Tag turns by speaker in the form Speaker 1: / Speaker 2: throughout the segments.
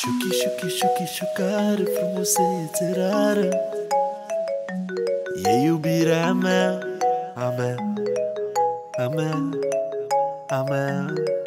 Speaker 1: Șuchi, șuchi, șuchi, șucare, frumusețe rară, e iubirea mea, a mea, a mea, a mea.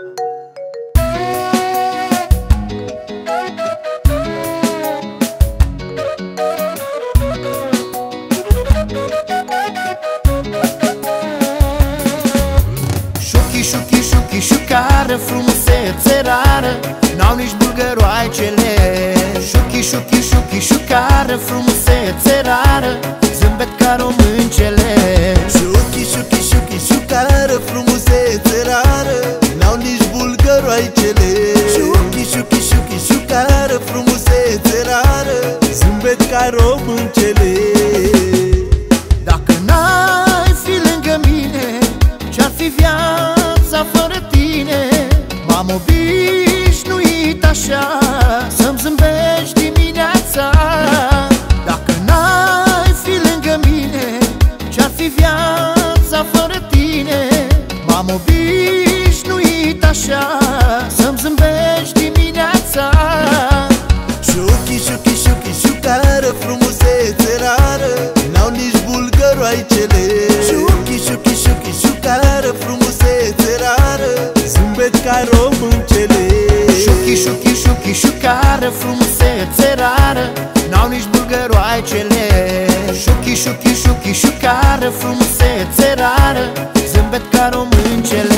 Speaker 1: Șuchi, șuchi, șuchi, șucare, frumusețe rară, n-au nici bulgăroaicele. Șuchi, șuchi, șuchi, șucare, frumusețe rară, zâmbet ca româncele.
Speaker 2: Șuchi, șuchi, șuchi, șucare, frumusețe rară, n-au nici bulgăroaicele. Șuchi, șuchi, șuchi, șucare, frumusețe rară, zâmbet ca româncele.
Speaker 1: Dacă n-ai fi lângă mine, ce-ar fi viața fără tine? M-am obișnuit așa să-mi zâmbești dimineața. Dacă n-ai fi lângă mine, ce-ar fi viața fără tine? M-am obișnuit așa să-mi zâmbești dimineața.
Speaker 2: Șuchi, șuchi, șuchi, șucare, frumusețe rară, n-au nici bulgăroaicele. Șuchi, șuchi, șuchi, șucare, frumusețe rară, zâmbet ca româncele.
Speaker 1: Șuchi, șuchi, șuchi, șucare, frumusețe rară, n-au nici bulgăroaicele. Șuchi, șuchi, șuchi, șucare, frumusețe rară, zâmbet ca româncele.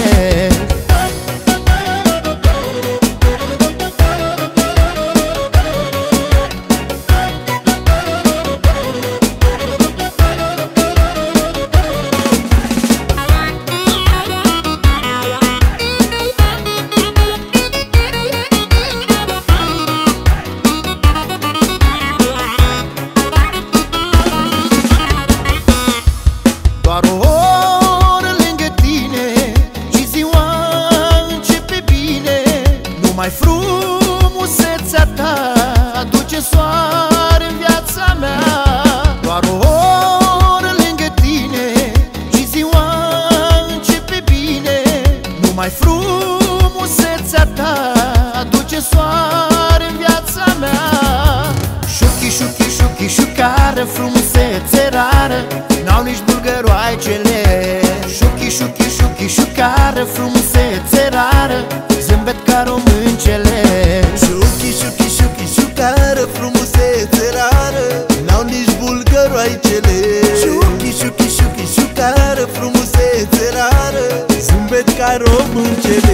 Speaker 1: Doar o oră lângă tine și ziua începe bine. Numai frumusețea ta aduce soare în viața mea. Doar o oră lângă tine și ziua începe bine. Numai frumusețea ta aduce soare în viața mea. Șuchi, șuchi, șuchi, șucare, frumusețe rară, n-au nici bulgăroaicele. Șuchi, șuchi, șuchi, șucare, frumusețe rară, zâmbet ca româncele.
Speaker 2: Șuchi, șuchi, șuchi, șucare, frumusețe rară, n-au nici bulgăroaicele. Șuchi, șuchi, șuchi, șucare, frumusețe rară, zâmbet ca româncele.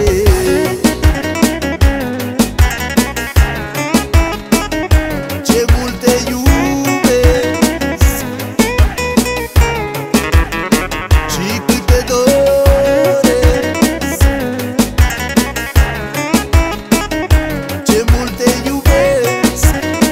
Speaker 2: Ce mult te iubesc și cât te doresc. Ce mult te iubesc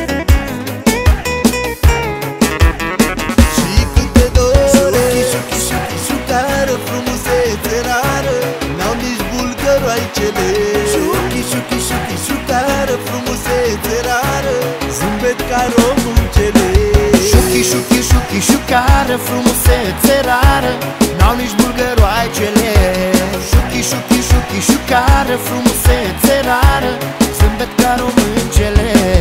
Speaker 2: și cât te doresc. Șuchi, șuchi, șucare, frumusețe rară, n-au nici bulgăroaicele. Șuchi, șuchi, șuchi, șucare, frumusețe rară, zâmbet ca româncele.
Speaker 1: Șuchi, șuchi, șuchi, șucare, frumusețe rară, n-au nici bulgăroaicele. Șuchi, șuchi, șuchi, șucare, frumusețe rară, zâmbet ca româncele.